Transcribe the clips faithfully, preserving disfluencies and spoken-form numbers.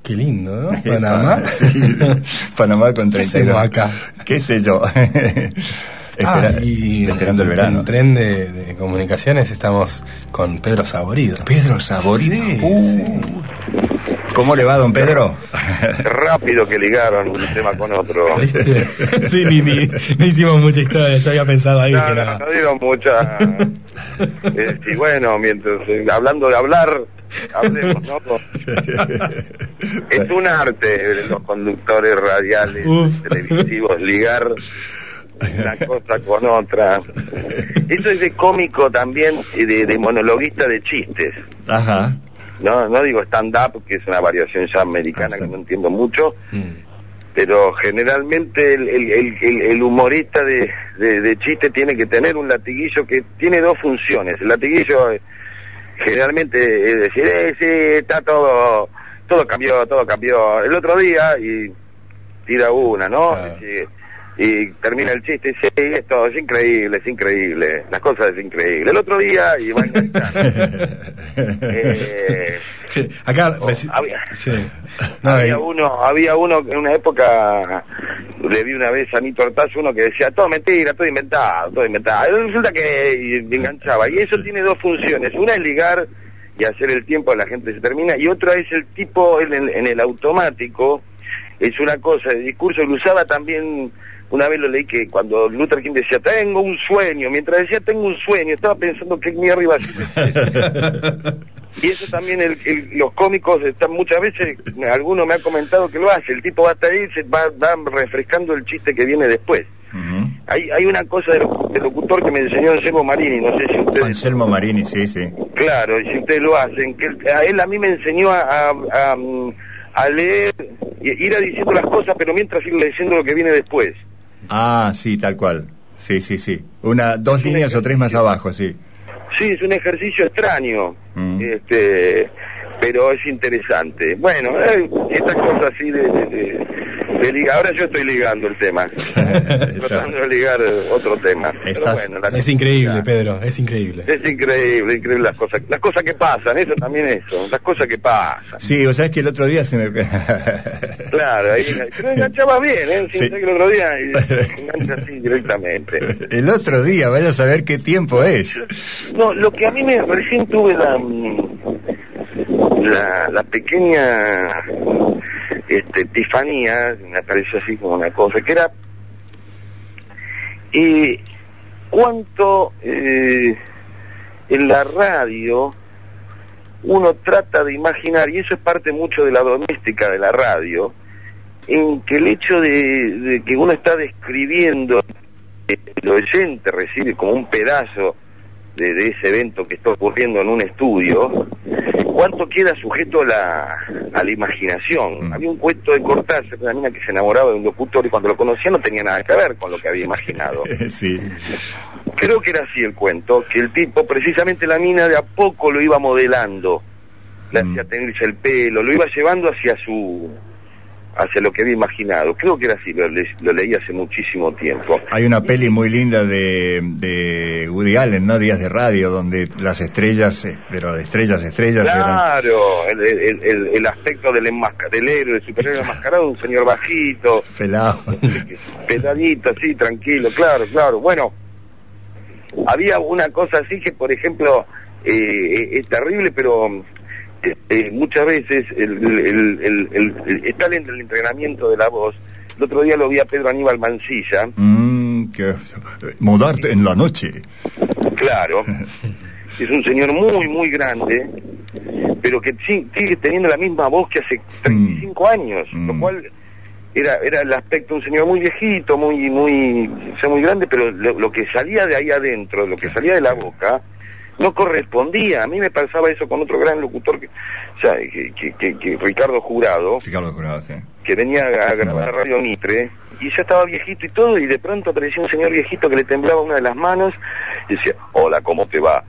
Qué lindo, ¿no? Panamá. Sí, Panamá con treinta y dos. ¿Qué hacemos acá? ¿Qué sé yo? Ah, Espera, y esperando el en verano. el tren de, de comunicaciones estamos con Pedro Saborido. Pedro Saborido. Sí, uh. sí. ¿Cómo le va, don Pedro? Rápido que ligaron un tema con otro. ¿Viste? Sí, ni, ni, no hicimos mucha historia, yo había pensado ahí No, que no, nada. no digo mucha. Eh, y bueno, mientras eh, hablando de hablar, hablemos, ¿no? Es un arte de los conductores radiales, Uf. televisivos, ligar una cosa con otra. Eso es de cómico también y de, de monologuista de chistes. Ajá. No, no digo stand-up, que es una variación ya americana que no entiendo mucho, pero generalmente el, el, el, el humorista de, de, de chiste tiene que tener un latiguillo que tiene dos funciones. El latiguillo eh, generalmente es decir, eh, sí, está todo, todo cambió, todo cambió. El otro día, y tira una, ¿no? Claro. Y, y termina el chiste y dice, sí, esto es increíble, es increíble, las cosas es increíble. El otro día, y va a enganchar. eh, Acá Oh, reci- había, sí. No, había y- uno, había uno en una época, le vi una vez a Nito Ortazo, uno que decía, todo mentira, todo inventado, todo inventado. Y resulta que y enganchaba. Y eso tiene dos funciones. Una es ligar y hacer el tiempo, la gente se termina, y otra es el tipo en el, en el automático, es una cosa, el discurso lo usaba también. Una vez lo leí que cuando Luther King decía, tengo un sueño, mientras decía tengo un sueño, estaba pensando qué mierda iba a hacer. Y eso también, el, el, los cómicos están muchas veces, alguno me ha comentado que lo hace, el tipo va hasta ahí, se va, va refrescando el chiste que viene después. Uh-huh. Hay, hay una cosa de, de locutor que me enseñó Anselmo Marini, no sé si ustedes... Anselmo Marini, sí, sí. Claro, y si ustedes lo hacen, que él, a él a mí me enseñó a, a, a, a leer, ir a diciendo las cosas, pero mientras ir leyendo lo que viene después. Ah, sí, tal cual. Sí, sí, sí. Una, dos Es un líneas o tres más ejercicio. abajo, sí. Sí, es un ejercicio extraño, Mm. este, pero es interesante. Bueno, eh, estas cosas así de, de, de, de liga. Ahora yo estoy ligando el tema, tratando de ligar otro tema. Pero Estás- bueno, la es increíble, Pedro, es increíble. Es increíble, increíble las cosas, las cosas que pasan, eso también eso, las cosas que pasan. Sí, o sea, es que el otro día se me... Claro, ahí, pero enganchaba bien, ¿eh? Sin Sí. ser que el otro día y engancha así directamente. El otro día, vaya a saber qué tiempo es. No, lo que a mí me recién tuve la la, la pequeña este, epifanía, me pareció así como una cosa, que era eh, cuánto eh, en la radio uno trata de imaginar, y eso es parte mucho de la doméstica de la radio, en que el hecho de, de que uno está describiendo, el oyente recibe como un pedazo de, de ese evento que está ocurriendo en un estudio, cuánto queda sujeto a la, a la imaginación. Mm. Había un cuento de Cortázar, una mina que se enamoraba de un locutor y cuando lo conocía no tenía nada que ver con lo que había imaginado. Sí. Creo que era así el cuento, que el tipo, precisamente la mina de a poco lo iba modelando, le Mm. hacía tenerse el pelo, lo iba llevando hacia su hacia lo que había imaginado. Creo que era así, lo, le- lo leí hace muchísimo tiempo. Hay una peli muy linda de, de Woody Allen, ¿no? Días de radio, donde las estrellas, eh, pero de estrellas, estrellas eran... Claro, el, el, el, el aspecto del, enmasca, del héroe, del superhéroe enmascarado, un señor bajito, Pelado. peladito, así, tranquilo, claro, claro. Bueno, había una cosa así que, por ejemplo, eh, es terrible, pero eh, eh, muchas veces el, el, el, el, el- el- está en el entrenamiento de la voz. El otro día lo vi a Pedro Aníbal Mancilla, Mm, que, mudarte en la noche. claro, es un señor muy, muy grande, pero que sí- sigue teniendo la misma voz que hace treinta y cinco años, Mm. lo cual era era el aspecto de un señor muy viejito, muy muy o sea, muy grande, pero lo, lo que salía de ahí adentro, lo que salía de la boca, no correspondía. A mí me pasaba eso con otro gran locutor, que, o sea, que, que, que- que Ricardo Jurado, Ricardo Jurado, sí. que venía a grabar a Radio Mitre, y ya estaba viejito y todo, y de pronto apareció un señor viejito que le temblaba una de las manos, y decía, hola, ¿cómo te va?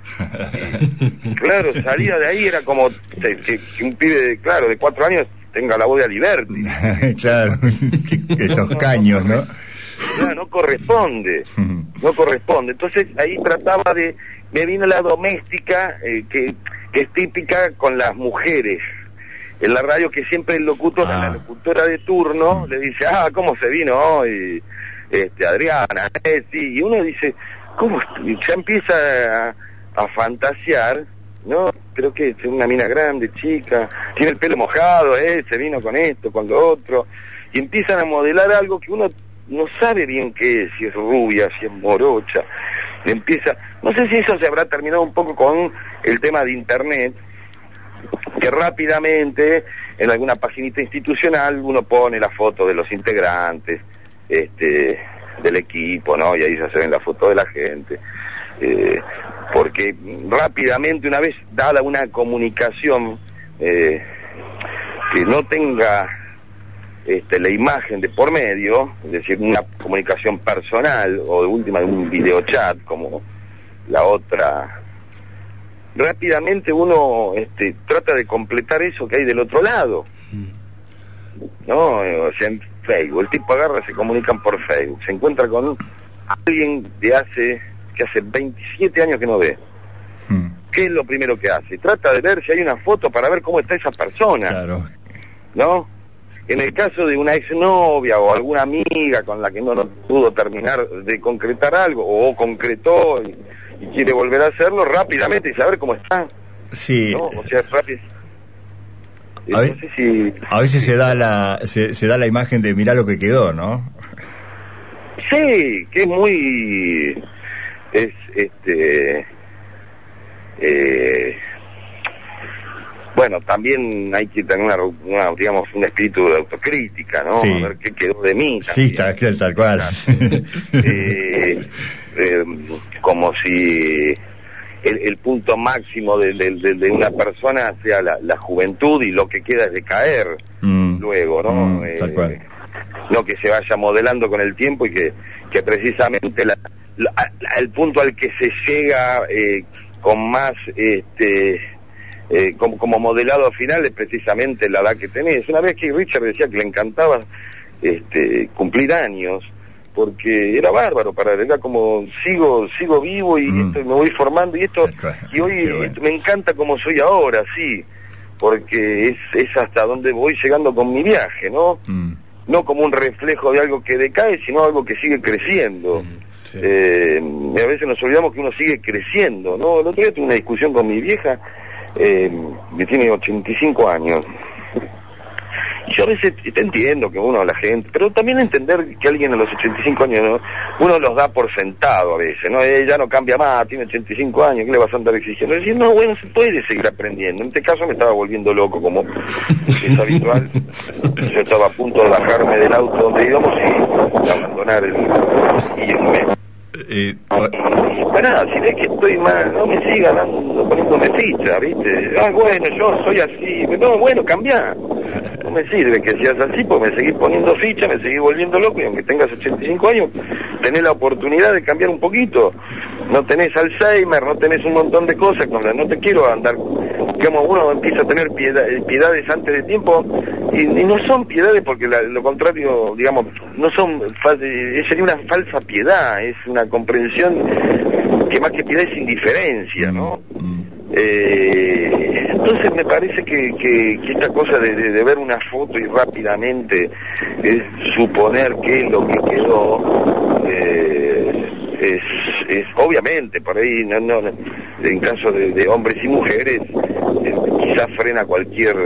Y, claro, salía de ahí, era como que, que- que un pibe, de, claro, de cuatro años tenga la voz de Aliberti. Claro, que- esos caños, ¿no? Claro, no corresponde, no corresponde. Entonces ahí trataba de, me vino la doméstica, eh, que, que es típica con las mujeres. en la radio, que siempre el locutor, ah. la locutora de turno, le dice, ah, ¿cómo se vino hoy este, Adriana? Eh, sí. Y uno dice, ¿cómo? Y ya empieza a, a fantasear, ¿no? Creo que es una mina grande, chica, tiene el pelo mojado, eh, se vino con esto, con lo otro, y empiezan a modelar algo que uno no sabe bien qué es, si es rubia, si es morocha. Empieza, no sé si eso se habrá terminado un poco con el tema de internet, que rápidamente en alguna paginita institucional uno pone la foto de los integrantes este del equipo, ¿no? Y ahí ya se ven la foto de la gente, eh, porque rápidamente, una vez dada una comunicación eh, que no tenga este, la imagen de por medio, es decir, una comunicación personal o de última de un videochat como la otra, rápidamente uno este, trata de completar eso que hay del otro lado, ¿no? O sea, en Facebook, el tipo agarra, se comunican por Facebook, se encuentra con alguien de hace, que hace veintisiete años que no ve. Hmm. ¿Qué es lo primero que hace? Trata de ver si hay una foto para ver cómo está esa persona, claro, ¿no? En el caso de una exnovia o alguna amiga con la que no, no pudo terminar de concretar algo, o concretó y, y quiere volver a hacerlo, rápidamente y saber cómo está. Sí. ¿No? O sea, rápido. A, ve- no sé si... a veces se da la se, se da la imagen de mirá lo que quedó, ¿no? Sí, que es muy... es este... Eh, bueno, también hay que tener una, una, digamos, un espíritu de autocrítica, ¿no? Sí. A ver qué quedó de mí. Sí, está, tal cual. eh, eh, como si el, el punto máximo de, de, de, de una persona sea la, la juventud, y lo que queda es de caer mm. luego, ¿no? Mm, eh, tal cual. No que se vaya modelando con el tiempo, y que, que precisamente la, la, el punto al que se llega eh, con más... este Eh, como, como modelado final es precisamente la edad que tenés. Una vez que Richard decía que le encantaba este, cumplir años, porque era bárbaro para él, era como sigo sigo vivo y mm. esto, me voy formando y esto, y hoy bueno. esto, me encanta como soy ahora, sí, porque es, es hasta donde voy llegando con mi viaje, ¿no? Mm. No como un reflejo de algo que decae, sino algo que sigue creciendo. Mm. Sí. Eh, y a veces nos olvidamos que uno sigue creciendo, ¿no? El otro día tuve una discusión con mi vieja, Eh, que tiene ochenta y cinco años. Y yo a veces te entiendo que uno, la gente, pero también entender que alguien a los ochenta y cinco años, ¿no? Uno los da por sentado a veces, ¿no? Eh, ya no cambia más, tiene ochenta y cinco años, ¿qué le vas a andar exigiendo? Es decir, no, bueno, se puede seguir aprendiendo. En este caso me estaba volviendo loco, como es habitual. Yo estaba a punto de bajarme del auto donde íbamos y abandonar el... y irme. Eh, Pará, si ves que estoy mal, no me siga dando, poniéndome ficha, ¿viste? Ah, bueno, yo soy así. No, bueno, cambiá. No me sirve que seas así, porque me seguís poniendo ficha, me seguís volviendo loco, y aunque tengas ochenta y cinco años, tenés la oportunidad de cambiar un poquito. No tenés Alzheimer, no tenés un montón de cosas, con las no te quiero andar... Como uno empieza a tener piedad, piedades antes de tiempo, y, y no son piedades porque la, lo contrario, digamos, no son, sería una falsa piedad, es una comprensión que más que piedad es indiferencia, ¿no? Eh, entonces me parece que, que, que esta cosa de, de, de ver una foto y rápidamente eh, suponer qué es lo que quedó, eh, es, es obviamente por ahí, no, no, en caso de, de hombres y mujeres, eh, quizás frena cualquier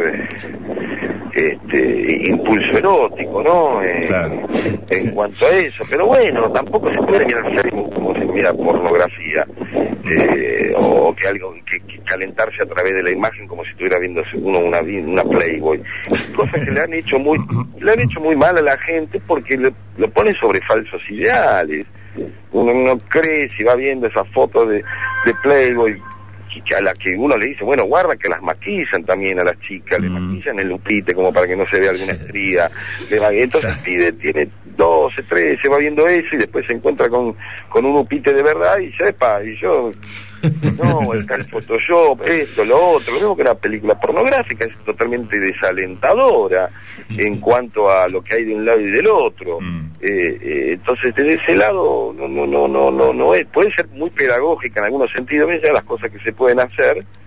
este impulso erótico, ¿no? Eh, claro. En cuanto a eso, pero bueno, tampoco se puede mirar serio como se mira pornografía, eh, o que algo que, que calentarse a través de la imagen como si estuviera viendo uno una una Playboy, cosas que le han hecho muy le han hecho muy mal a la gente porque le, lo pone sobre falsos ideales. Uno no cree si va viendo esas fotos de, de Playboy, que a la que uno le dice, bueno, guarda que las maquillan también a las chicas, mm. le maquillan el lupite como para que no se vea alguna estría, le va, entonces pide, tiene doce, trece, va viendo eso y después se encuentra con, con un upite de verdad y sepa, y yo, no, está el Photoshop, esto, lo otro, lo mismo que una película pornográfica, es totalmente desalentadora en cuanto a lo que hay de un lado y del otro. Mm. Eh, eh, entonces desde ese lado no no no no no no es, puede ser muy pedagógica en algunos sentidos, ves ya las cosas que se pueden hacer,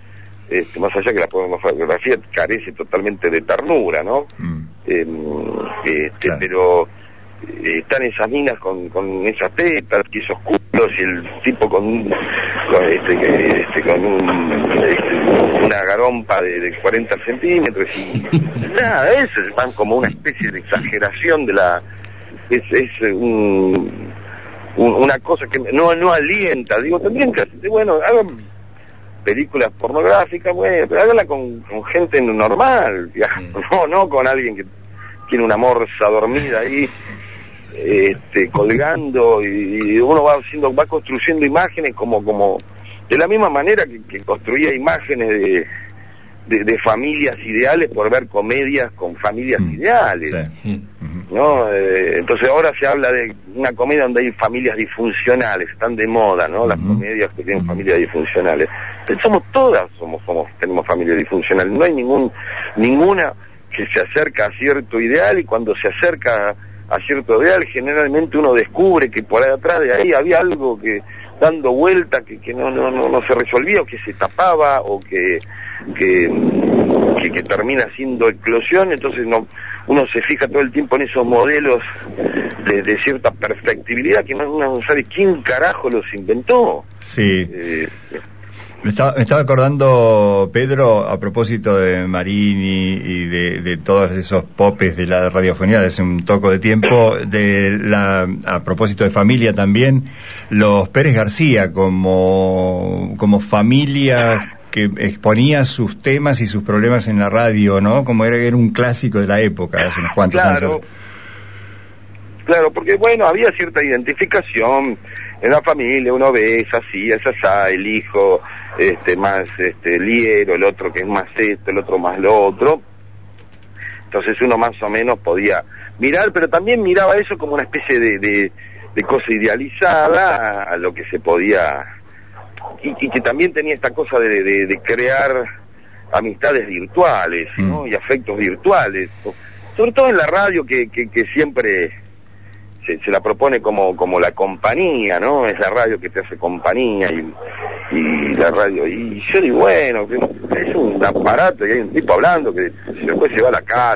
este, más allá que la pornografía carece totalmente de ternura, ¿no? Mm. Eh, este, Claro. Pero eh, están esas minas con, con esas tetas y esos culos y el tipo con, un- con, este, que- este, con un, este, una garompa de, de cuarenta centímetros y nada, eso van como una especie de exageración de la... es, es un, un- una cosa que no, no alienta, digo, tendrían que, bueno, hagan películas pornográficas, bueno, pero háganla con, con gente normal, ya, no, no con alguien que tiene una morsa dormida ahí, este, colgando, y, y uno va haciendo, va construyendo imágenes como, como, de la misma manera que, que construía imágenes de, de, de familias ideales por ver comedias con familias Mm. ideales. Sí. ¿No? Eh, entonces ahora se habla de una comedia donde hay familias disfuncionales, están de moda, ¿no? Las Ujú. comedias que tienen Ujú. familias disfuncionales. Pero somos todas, somos, somos, tenemos familias disfuncionales. No hay ningún, ninguna que se acerca a cierto ideal, y cuando se acerca a cierto ideal, generalmente uno descubre que por ahí atrás de ahí había algo que dando vuelta que, que no, no, no, no se resolvía, o que se tapaba, o que, que, que, que termina siendo eclosión. Entonces no, uno se fija todo el tiempo en esos modelos de, de cierta perfectibilidad que no, uno no sabe quién carajo los inventó. Sí. Eh, Me estaba, me estaba acordando, Pedro, a propósito de Marini y de, de todos esos popes de la radiofonía de hace un toco de tiempo, de la, a propósito de familia también, los Pérez García como, como familia que exponía sus temas y sus problemas en la radio, ¿no? Como era, era un clásico de la época, hace unos cuantos claro, años. claro, porque bueno, había cierta identificación en la familia, uno ve, es así, es asá, el hijo este más este liero, el otro que es más esto, el otro más lo otro. Entonces uno más o menos podía mirar, pero también miraba eso como una especie de, de, de cosa idealizada a, a lo que se podía, y, y que también tenía esta cosa de, de, de crear amistades virtuales, ¿no? Mm. Y afectos virtuales, sobre todo en la radio, que, que, que siempre se, se la propone como, como la compañía, ¿no? Es la radio que te hace compañía, y, y la radio, y yo digo, bueno, que es un aparato y hay un tipo hablando que después se va a la casa,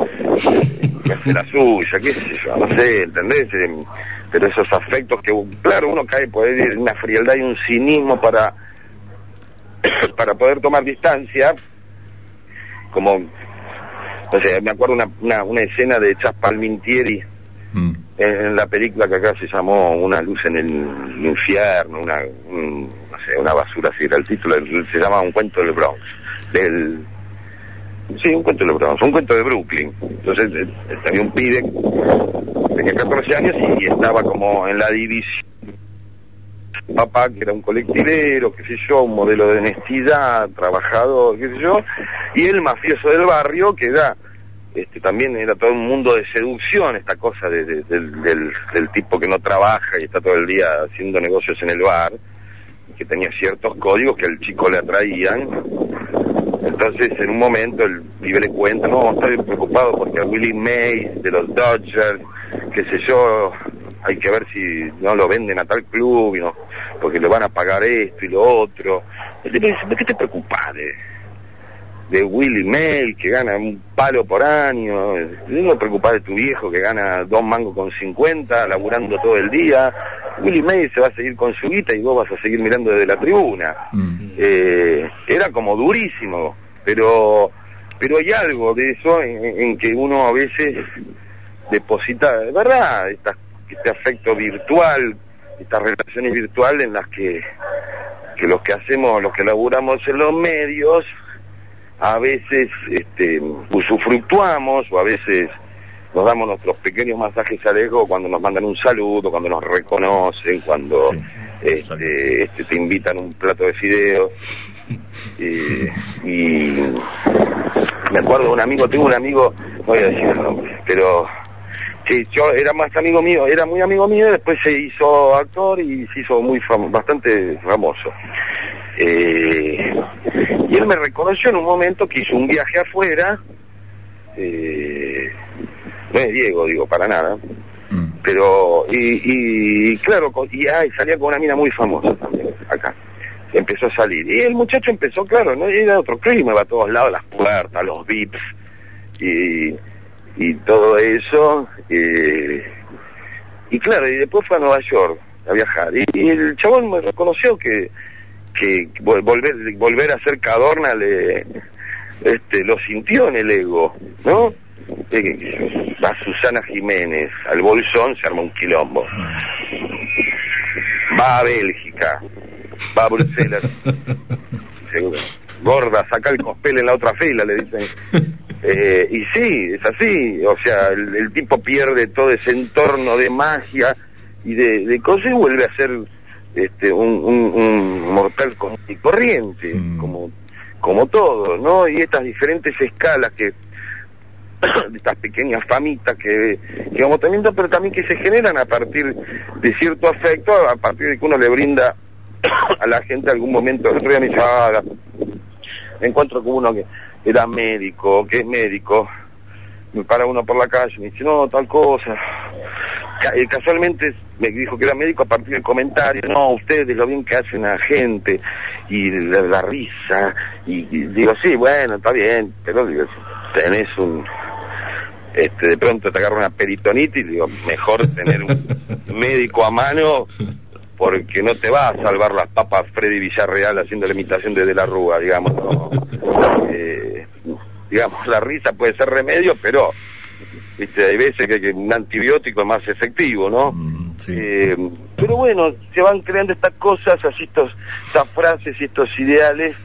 que hace la suya, qué sé yo, no sé, ¿entendés? Eh, Pero esos afectos que, claro, uno cae por ahí en una frialdad y un cinismo para, para poder tomar distancia, como, no sé, me acuerdo una, una, una escena de Chas Palmintieri, Mm. en la película que acá se llamó Una luz en el infierno, una, un, no sé, una basura así era el título, se llama Un cuento del Bronx, del, sí, un cuento del Bronx, un cuento de Brooklyn. Entonces eh, tenía un pibe, tenía catorce años y, y estaba como en la división, papá que era un colectivero, qué sé yo, un modelo de honestidad, trabajador, qué sé yo, y el mafioso del barrio que era, este, también era todo un mundo de seducción, esta cosa de, de, del, del, del tipo que no trabaja y está todo el día haciendo negocios en el bar, que tenía ciertos códigos que al chico le atraían. Entonces en un momento el pibe le cuenta, no, estoy preocupado porque a Willie Mays de los Dodgers, qué sé yo, hay que ver si no lo venden a tal club, y no, porque le van a pagar esto y lo otro. El tipo dice, ¿de qué te preocupás de, de Willie Mays, que gana un palo por año? No te preocupás de tu viejo que gana dos mangos con cincuenta, laburando todo el día. Willie Mays se va a seguir con su guita y vos vas a seguir mirando desde la tribuna. Mm. Eh, era como durísimo, pero pero hay algo de eso en, en que uno a veces deposita, de verdad, esta, este afecto virtual, estas relaciones virtuales en las que, que los que hacemos, los que laburamos en los medios, a veces este, usufructuamos, o a veces nos damos nuestros pequeños masajes al ego cuando nos mandan un saludo, cuando nos reconocen, cuando Sí. este, este, te invitan un plato de fideos. Eh, y me acuerdo de un amigo, tengo un amigo, no voy a decir el nombre, pero sí, yo era más amigo mío, era muy amigo mío, después se hizo actor y se hizo muy fam- bastante famoso. Eh, y él me reconoció en un momento que hizo un viaje afuera, eh, no es Diego, digo, para nada, Mm. pero, y, y claro, con- y ay, salía con una mina muy famosa también, acá. empezó a salir. Y el muchacho empezó, claro, no era otro clima, iba a todos lados, las puertas, los V I Ps, y, y todo eso. Eh, y claro, y después fue a Nueva York a viajar. Y, y el chabón me reconoció que, que volver, volver a ser Cadorna le, este, lo sintió en el ego, ¿no? Eh, a Susana Jiménez, al Bolsón, se arma un quilombo. Va a Bélgica, va a Bruselas, seguro. Gorda, saca el cospel en la otra fila, le dicen. Eh, y sí, es así, o sea, el, el tipo pierde todo ese entorno de magia y de, de cosas y vuelve a ser este, un, un, un mortal común y corriente, mm. como, como todo, ¿no? Y estas diferentes escalas que de estas pequeñas famitas que, que vamos teniendo, pero también que se generan a partir de cierto afecto, a partir de que uno le brinda a la gente algún momento. El otro día me dice, ah, me encuentro con uno que era médico, que es médico, me para uno por la calle, me dice, no, tal cosa. Casualmente me dijo que era médico a partir del comentario, no, ustedes lo bien que hacen a la gente, y la, la risa, y, y digo, sí, bueno, está bien, pero digo, tenés un... Este, de pronto te agarra una peritonitis, digo, mejor tener un médico a mano, porque no te va a salvar las papas Freddy Villarreal haciendo la imitación de De la Rúa, digamos, ¿no? Eh, digamos, la risa puede ser remedio, pero viste, hay veces que, que un antibiótico es más efectivo, ¿no? Mm, sí. eh, pero bueno, se van creando estas cosas, así estos, estas frases y estos ideales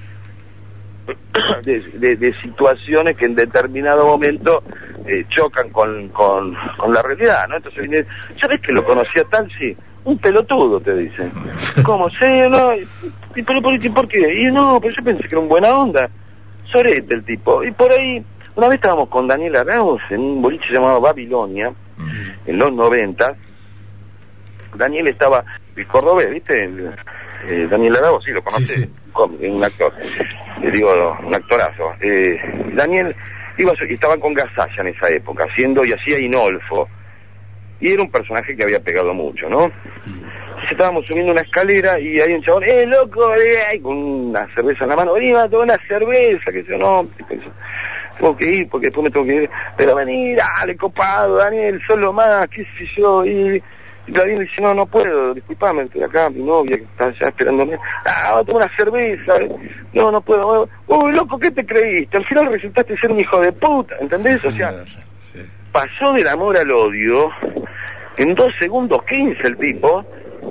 de, de, de situaciones que en determinado momento eh, chocan con, con, con la realidad, ¿no? Entonces viene, ¿sabes que lo conocía tal? Sí, un pelotudo, te dicen. ¿Cómo? Sí, no, y, y, pero, ¿y por qué? Y no, pero yo pensé que era un buena onda. Sorete el tipo. Y por ahí, una vez estábamos con Daniel Arauz en un boliche llamado Babilonia, en los noventa. Daniel estaba, el cordobés, ¿viste? El, eh, Daniel Arauz, sí, lo conoces, sí, sí. Un actor, le digo, un actorazo. Eh, Daniel iba, estaban con Gasalla en esa época, haciendo y hacía Inolfo. Y era un personaje que había pegado mucho, ¿no? Entonces estábamos subiendo una escalera y hay un chabón, ¡eh, loco! Eh, con una cerveza en la mano, vení, va, toma una cerveza, que yo no, tengo que ir porque después me tengo que ir, pero vení, dale, copado, Daniel, solo más, qué sé yo, y... Y Daniel dice, no, no puedo, disculpame, estoy acá, mi novia que está allá esperándome. Ah, voy a tomar una cerveza. No, no puedo. Uy, loco, ¿qué te creíste? Al final resultaste ser un hijo de puta, ¿entendés? O sea, sí. Pasó del amor al odio en dos segundos quince el tipo,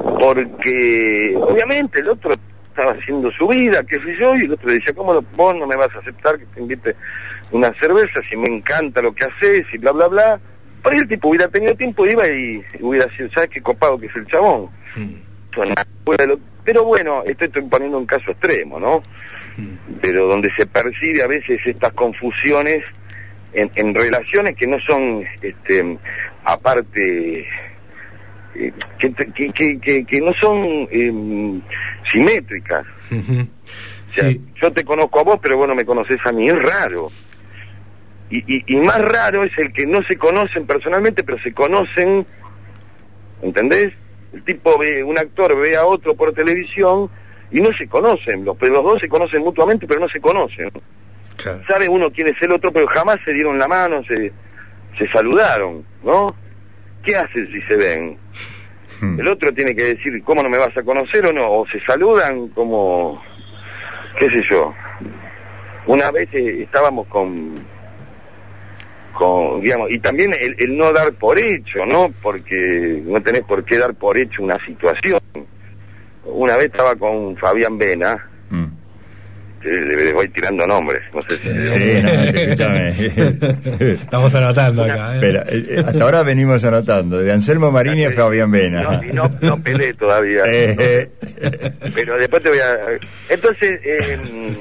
porque obviamente el otro estaba haciendo su vida, qué sé yo, y el otro le decía, ¿cómo vos no me vas a aceptar que te invite una cerveza si me encanta lo que haces y bla, bla, bla? Por ahí el tipo hubiera tenido tiempo, iba y hubiera sido, ¿sabes qué copado que es el chabón? Mm. Pero bueno, esto estoy poniendo un caso extremo, ¿no? Mm. Pero donde se percibe a veces estas confusiones en, en relaciones que no son, este, aparte, eh, que, que, que, que, que no son eh, simétricas. Mm-hmm. O sea, sí. Yo te conozco a vos, pero vos no me conocés a mí, es raro. Y, y, y más raro es el que no se conocen personalmente, pero se conocen, ¿entendés? El tipo ve, un actor ve a otro por televisión y no se conocen, los, los dos se conocen mutuamente, pero no se conocen. Claro. Sabe uno quién es el otro, pero jamás se dieron la mano, se, se saludaron, ¿no? ¿Qué hacen si se ven? Hmm. El otro tiene que decir, ¿cómo no me vas a conocer o no? O se saludan como, qué sé yo. Una vez eh, estábamos con... Con, digamos, y también el, el no dar por hecho, ¿no? Porque no tenés por qué dar por hecho una situación. Una vez estaba con Fabián Vena, mm. le, le voy tirando nombres, no sé si... Sí, no, escúchame. Estamos anotando acá, ¿eh? Pero, eh, hasta ahora venimos anotando, de Anselmo Marini a Fabián Vena. No, y no, no peleé todavía. Eh, no, pero después te voy a... Entonces, eh,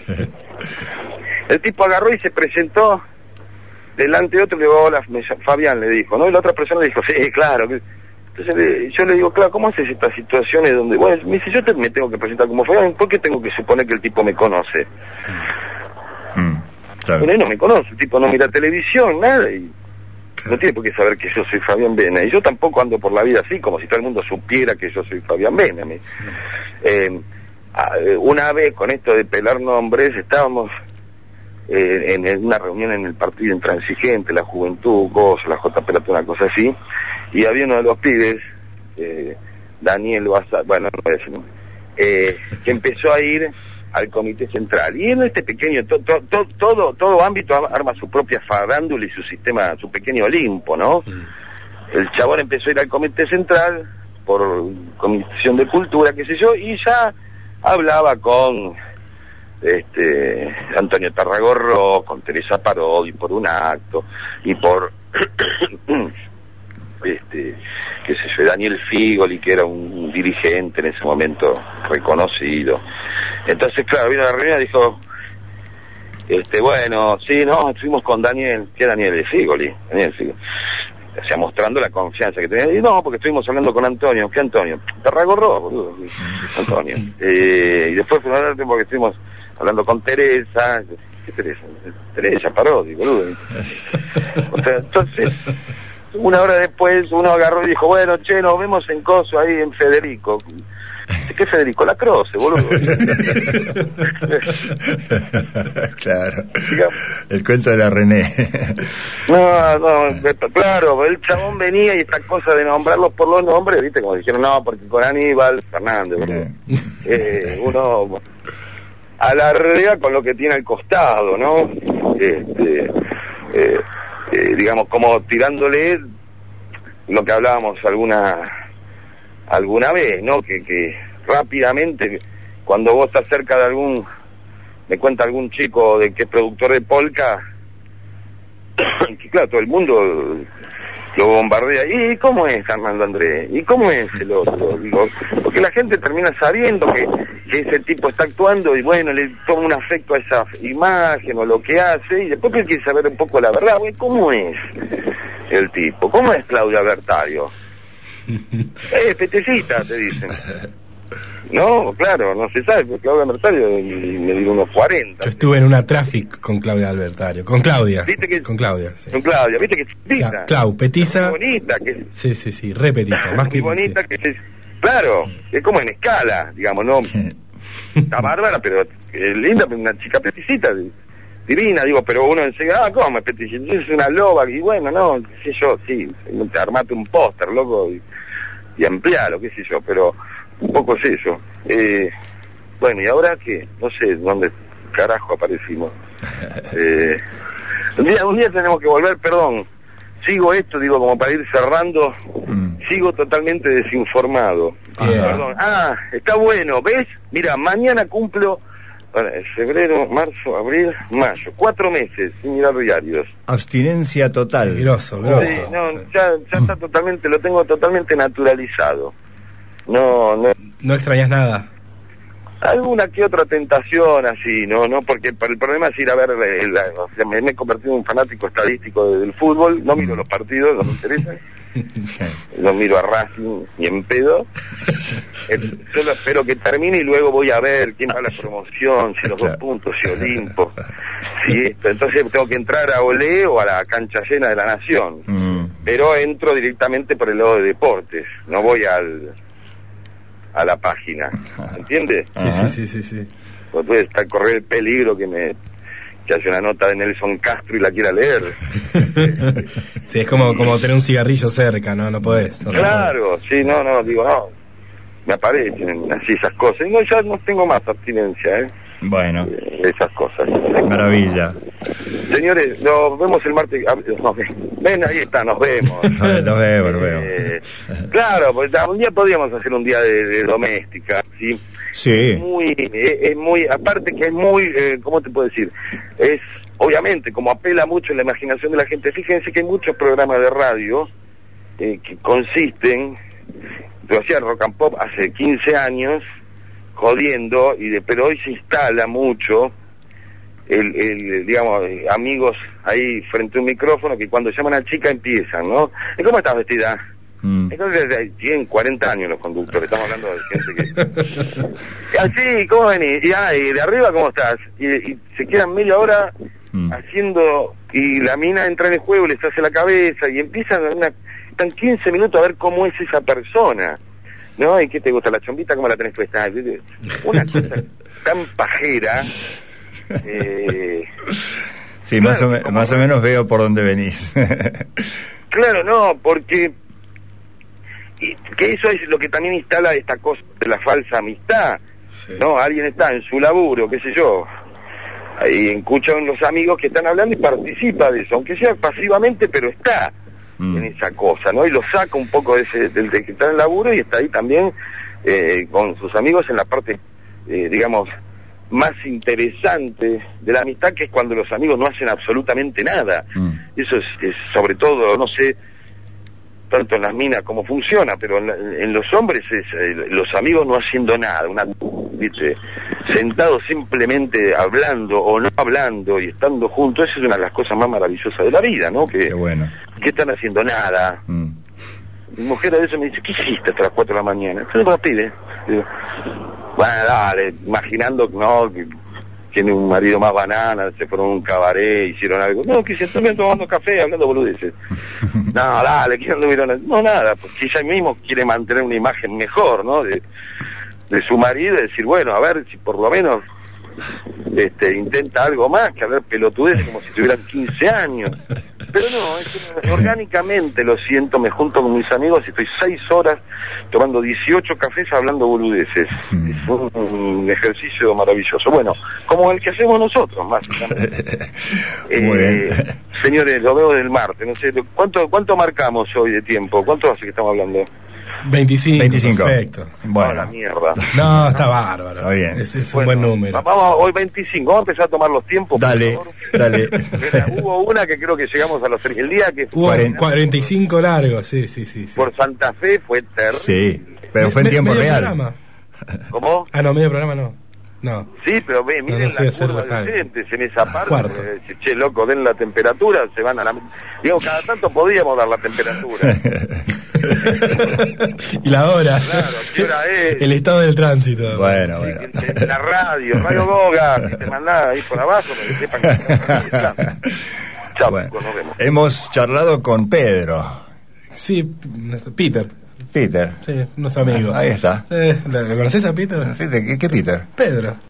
el tipo agarró y se presentó delante de otro, le digo, hola, Fabián, le dijo, ¿no? Y la otra persona le dijo, sí, claro. Entonces le, yo le digo, claro, ¿cómo haces estas situaciones donde, bueno, me dice, yo te, me tengo que presentar como Fabián, ¿por qué tengo que suponer que el tipo me conoce? Mm, claro. Bueno, él no me conoce, el tipo no mira televisión, nada, y no tiene por qué saber que yo soy Fabián Vena, y yo tampoco ando por la vida así, como si todo el mundo supiera que yo soy Fabián Vena. Me, eh, una vez con esto de pelar nombres, estábamos eh, en, en una reunión en el partido intransigente, la Juventud, cosa, la J P L A T, una cosa así, y había uno de los pibes, eh, Daniel Baza, bueno, no voy a decir, eh, que empezó a ir al Comité Central, y en este pequeño, to, to, to, todo todo ámbito arma su propia farándula y su sistema, su pequeño Olimpo, ¿no? Mm. El chabón empezó a ir al Comité Central por Comisión de Cultura, qué sé yo, y ya hablaba con este Antonio Tarragorro, con Teresa Parodi por un acto, y por este qué sé yo, Daniel Figoli, que era un dirigente en ese momento reconocido. Entonces, claro, vino a la reunión y dijo, este bueno, sí, no, estuvimos con Daniel, ¿qué Daniel? De Figoli, Daniel Figoli. O sea, mostrando la confianza que tenía. Y no, porque estuvimos hablando con Antonio. ¿Qué Antonio? Tarragorro, boludo. Antonio. Eh, y después fue un rato porque estuvimos hablando con Teresa. ¿Qué Teresa? Teresa Parodi, boludo. O sea, entonces, una hora después, uno agarró y dijo, bueno, che, nos vemos en Coso, ahí en Federico. ¿Qué Federico? La Croce, boludo. Claro. El cuento de la René. No, no, claro, el chabón venía y esta cosa de nombrarlos por los nombres, viste, como dijeron, no, porque con Aníbal Fernández, boludo. Eh, uno alarga con lo que tiene al costado, ¿no? Este, eh, eh, digamos, como tirándole lo que hablábamos alguna alguna vez, ¿no? Que, que rápidamente, cuando vos estás cerca de algún, me cuenta algún chico de que es productor de polka, que claro, todo el mundo lo bombardea. ¿Y cómo es Armando Andrés? ¿Y cómo es el otro? Digo, porque la gente termina sabiendo que, que ese tipo está actuando y bueno, le toma un afecto a esa imagen o lo que hace, y después quiere saber un poco la verdad. Güey, ¿cómo es el tipo? ¿Cómo es Claudia Bertario? Eh, petecita, te dicen. No, claro, no se sabe, porque Claudia Bertario me dio unos cuarenta. Yo estuve en una traffic con Claudia Albertario, con Claudia. ¿Viste que, con Claudia, sí. Con Claudia, ¿viste que es petiza? Cla Clau, petiza. Muy bonita. Que, sí, sí, sí, re petiza. Más muy que bonita, sí. que es, claro, es como en escala, digamos, ¿no? Está bárbara, pero es linda, una chica peticita, divina, digo, pero uno enseguida, ah, ¿cómo es peticita? Es una loba, y bueno, no, qué sé yo, sí, te armate un póster, loco, y, y amplialo, qué sé yo, pero un poco es eso. Eh, bueno, ¿y ahora qué? No sé dónde carajo aparecimos. Eh, un, día, un día tenemos que volver, perdón, sigo esto, digo, como para ir cerrando, mm. sigo totalmente desinformado. Yeah. Perdón. Ah, está bueno, ¿ves? Mira, mañana cumplo, bueno, febrero, marzo, abril, mayo, cuatro meses sin mirar diarios. Abstinencia total. Grosso, grosso. Sí, no, ya, ya está totalmente, lo tengo totalmente naturalizado. No, no. ¿No extrañas nada? Alguna que otra tentación así, no, no, porque el, el problema es ir a ver, el, el, o sea, me, me he convertido en un fanático estadístico de, del fútbol, no miro los partidos, no me interesa, no miro a Racing ni en pedo, eh, solo espero que termine y luego voy a ver quién va a la promoción, si los dos puntos, si Olimpo, si esto, entonces tengo que entrar a Olé o a la cancha llena de la Nación, mm. pero entro directamente por el lado de deportes, no voy al a la página, ¿entiendes? Sí, sí, sí, sí, sí. Pues puede estar correr el peligro que me que haya una nota de Nelson Castro y la quiera leer. Sí, es como, como tener un cigarrillo cerca, ¿no? No podés. No claro, sí, no, no, digo, no, me aparecen así esas cosas. Y no, ya no tengo más abstinencia, ¿eh? Bueno. Eh, esas cosas. Maravilla. Señores, nos vemos el martes. No, ven, ahí está, nos vemos. Nos vemos, nos vemos. Eh, claro, pues un día podríamos hacer un día de, de doméstica, ¿sí? Sí. Es muy, es, es muy, aparte que es muy, eh, ¿cómo te puedo decir? Es, obviamente, como apela mucho en la imaginación de la gente, fíjense que hay muchos programas de radio eh, que consisten, yo hacía rock and pop hace quince años, jodiendo, y de, pero hoy se instala mucho el, el digamos, amigos ahí frente a un micrófono que cuando llaman a chica empiezan, ¿no? ¿Y cómo estás vestida? Mm. Entonces tienen cuarenta años los conductores, estamos hablando de gente que... Así, ¿cómo venís? Y, ah, y de arriba, ¿cómo estás? Y, y se quedan media hora mm. haciendo, y la mina entra en el juego, les hace la cabeza, y empiezan una, están quince minutos a ver cómo es esa persona. ¿no? ¿Y qué te gusta? ¿La chombita cómo la tenés puesta? Una cosa tan pajera. Eh, sí, claro, más, o me, como, más o menos veo por dónde venís. Claro, no, porque y que eso es lo que también instala esta cosa de la falsa amistad, sí. ¿No? Alguien está en su laburo, qué sé yo, ahí escuchan los amigos que están hablando y participa de eso, aunque sea pasivamente, pero está mm. en esa cosa, ¿no? Y lo saca un poco de ese, del de que está en el laburo y está ahí también eh, con sus amigos en la parte, eh, digamos, más interesante de la amistad, que es cuando los amigos no hacen absolutamente nada. Mm. Eso es, es sobre todo, no sé tanto en las minas cómo funciona, pero en, la, en los hombres es eh, los amigos no haciendo nada, una, ¿viste? Sentados simplemente hablando o no hablando y estando juntos. Esa es una de las cosas más maravillosas de la vida, ¿no? Que, Qué bueno. Que están haciendo nada. Mm. Mi mujer a veces me dice, ¿qué hiciste hasta las cuatro de la mañana? Estoy con los pibes. Digo, bueno, dale, imaginando que no, que tiene un marido más banana, se fueron a un cabaret, hicieron algo. No, que se están tomando café, hablando boludeces. No, dale, ¿quién anduvieron? No, nada, porque ella mismo quiere mantener una imagen mejor, ¿no? De, de su marido, y decir, bueno, a ver si por lo menos este intenta algo más que hablar pelotudeces como si tuvieran quince años. Pero no, es, orgánicamente lo siento, me junto con mis amigos y estoy seis horas tomando dieciocho cafés hablando boludeces. Mm. Es un, un ejercicio maravilloso. Bueno, como el que hacemos nosotros, básicamente. Muy eh, bien. Señores, lo veo del martes, no sé, ¿cuánto cuánto marcamos hoy de tiempo? ¿Cuánto hace que estamos hablando? veinticinco, veinticinco. Perfecto. Bueno. Oh, la mierda. No, está bárbaro. Está bien. Es, es bueno, un buen número. Vamos, hoy veinticinco, vamos a empezar a tomar los tiempos. Dale, dale. Hubo una que creo que llegamos a los tres. El día que hubo cuarenta y cinco largos, sí, sí, sí, sí. Por Santa Fe fue terrible. Sí, pero fue en me, tiempo medio real. Programa. ¿Cómo? Ah, no, medio programa no. No. Sí, pero ve, miren no, no las curvas de gente en esa parte. Cuarto. Eh, che, loco, den la temperatura, se van a la... Digo, cada tanto podíamos dar la temperatura. Y la hora. Claro, ¿qué hora es? El estado del tránsito. Bueno, bueno. En la radio, Radio Goga, que te mandaba ahí por abajo, para que sepan que está. Chao, bueno, nos vemos. Hemos charlado con Pedro. Sí, Peter. Peter. Sí, unos amigos. Ahí está. Eh, ¿Lo conoces a Peter? ¿Qué, qué Peter? Pedro.